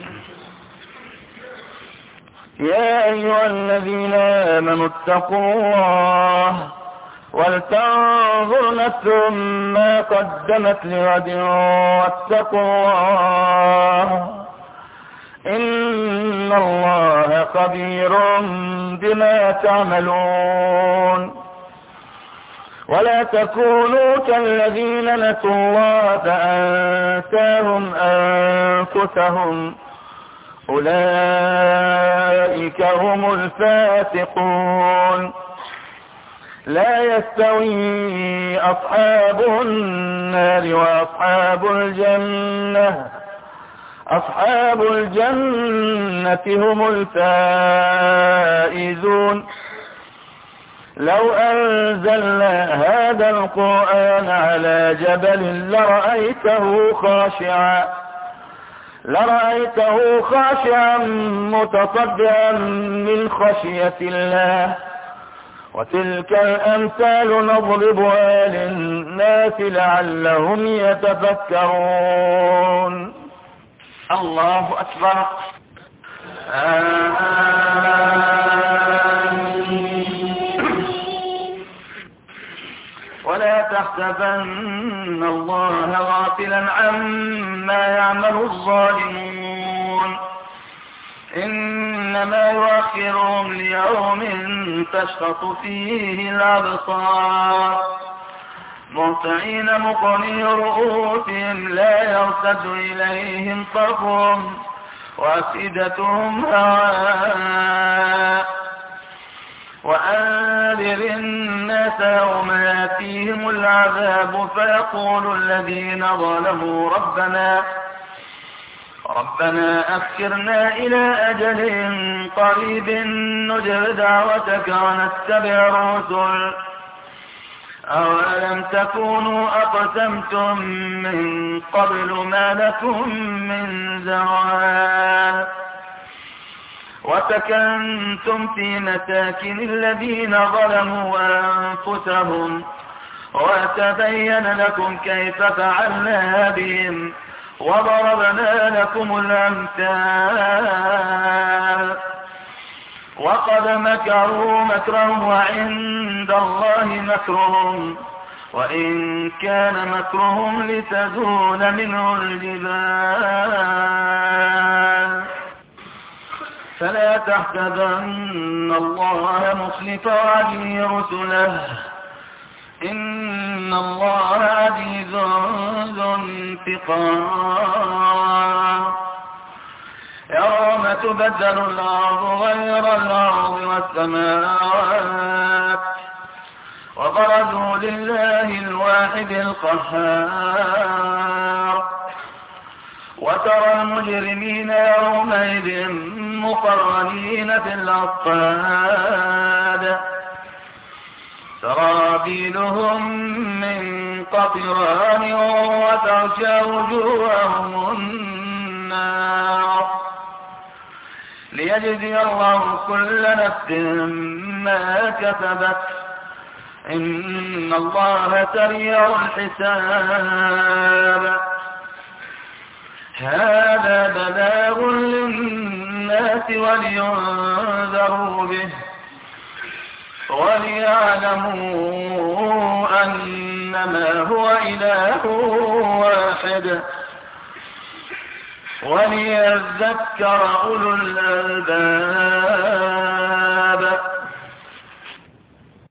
Speaker 8: يا أيها الذين آمنوا اتقوا الله ولتنظر نفس ما قدمت لغد واتقوا الله إن الله خبير بما تعملون. ولا تكونوا كالذين نسوا الله فأنساهم أنفسهم أولئك هم الفاسقون. لا يستوي أصحاب النار وأصحاب الجنة، أصحاب الجنة هم الفائزون. لو أنزلنا هذا القرآن على جبل لرأيته خاشعا متصدعا من خشية الله. وتلك الأمثال نضربها للناس لعلهم يتفكرون. الله أكبر. ولا تحسبن الله غافلا عما يعمل الظالمون، إنما يؤخرهم ليوم تشخص فيه الأبصار مهطعين مقنعي رؤوسهم لا يرتد إليهم طرفهم وأفئدتهم هواء. وأنذر الناس يوم يأتيهم العذاب فيقول الذين ظلموا ربنا أخرنا إلى أجل قريب نجب دعوتك ونتبع الرسل أولم تكونوا أقسمتم من قبل ما لكم من زوال وسكنتم في مساكن الذين ظلموا أنفسهم وتبين لكم كيف فعلنا بهم وضربنا لكم الأمثال. وقد مكروا مكرهم وعند الله مكرهم وإن كان مكرهم لتزول منه الجبال. فلا تحسبن الله مخلف وعده رسله إن الله عزيز ذو انتقام. يوم تبدل الأرض غير الأرض والسماوات وبرزوا لله الواحد القهار. وترى المجرمين يومئذ مقرنين في الأصفاد سرابيلهم من قطران وتغشى وجوههم النار ليجزي الله كل نفس ما كسبت إن الله سريع الحساب. هذا بلاغ للناس ولينذروا به وليعلموا أنما هو إله واحد وليذكر أولو الألباب.